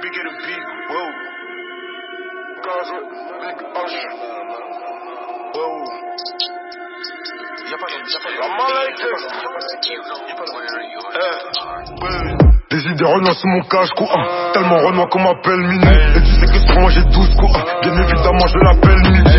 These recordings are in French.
big et le big, wow. Gazo, big H. Wow. Y'a pas Des idées renois sous mon cache-cou, tellement renois qu'on m'appelle Mini. Et tu sais que sur moi j'ai 12 coups, bien évidemment je l'appelle Midi.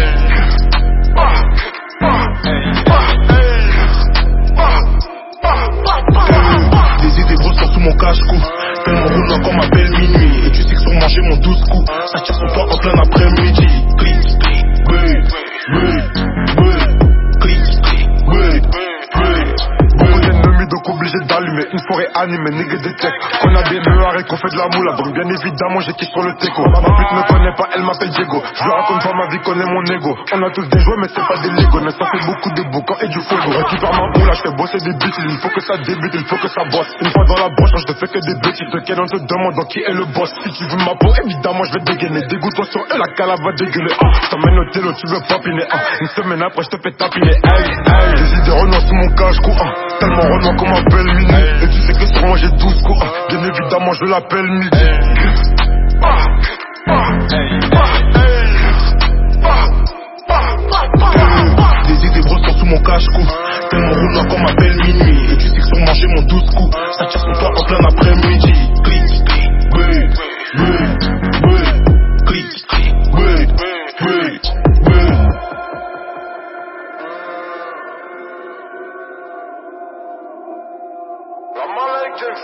Des idées grosses sous mon cache-cou, tellement renois qu'on m'appelle Minuit. Et tu sais que sur moi j'ai mon 12 coups, ça tire sur toi en plein après-midi. Clic, clic, oui, oui, oui. Clic, clic, oui, oui. Beaucoup d'ennemis donc obligé d'allumer une forêt animée, nigga des techs. On a des meuhards et qu'on fait de la moula, donc bien évidemment j'ai kiff sur le teco. Ma pute me connaît pas, elle m'appelle Diego. Je lui raconte pas ma vie, connaît mon ego. On a tous des jouets mais c'est pas des Lego. Mais ça fait beaucoup de boucans et du fuego. Récupère ma moula, je fais bosser des bêtises. Il faut que ça débute, il faut que ça bosse. Une fois dans la broche, je te fais que des bêtises. Lequel on te demande donc qui est le boss. Si tu veux ma peau, évidemment je vais dégainer. Dégoûte-toi sur eux, la cala va dégueuler. T'emmènes au télo, tu veux papiner. Une semaine après je te fais tapiner. Des idées renois sous mon cache-cou, tellement renois qu'on m'appelle Mini. Et tu sais que sur moi j'ai 12 coups, bien évidemment je l'appelle Midi. Des idées grosses sous mon cache-cou, tellement renois qu'on m'appelle Minuit. Et tu sais que sur moi j'ai mon 12 coups, ça tire sur toi en plein après-midi. Clic, clic, oui, oui, oui. Clic, clic, oui, oui, oui. La malade.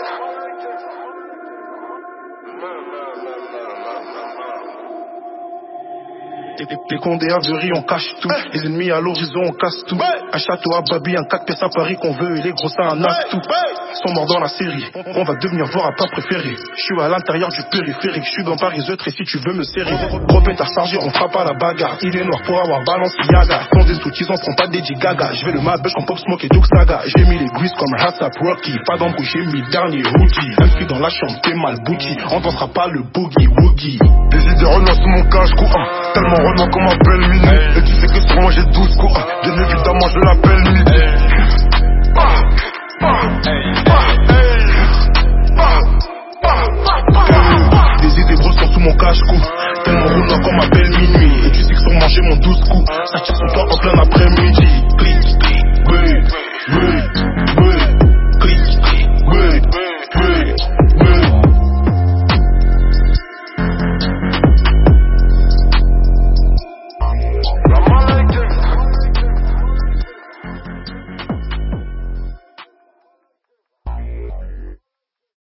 Les condés à Very, on cache tout. Les ennemis à l'horizon, on casse tout. Un château à Babi, un 4 pièces à Paris qu'on veut. Et les gros ça un as tout. Sont morts dans la série. On va devenir voir à pas préféré. Je suis à l'intérieur du périphérique. Je suis dans Paris et si tu veux me serrer. Gros pétard chargé, on frappe à la bagarre. Il est noir pour avoir balancé Yaga. Quand des outils, on prend pas des Gaga. Je vais le mabèche comme Pop Smoke et Duke Saga. J'ai mis les grease comme Hassap Rocky. Pas d'embrouille, j'ai mis dernier hoodie. Inscrit dans la chambre, t'es mal bouti. On dansera pas le boogie woogie. Des idées renois sous mon cache-cou, tellement renois qu'on m'appelle Mini. Et tu sais que sur moi j'ai 12 coups, bien évidemment je l'appelle Midi.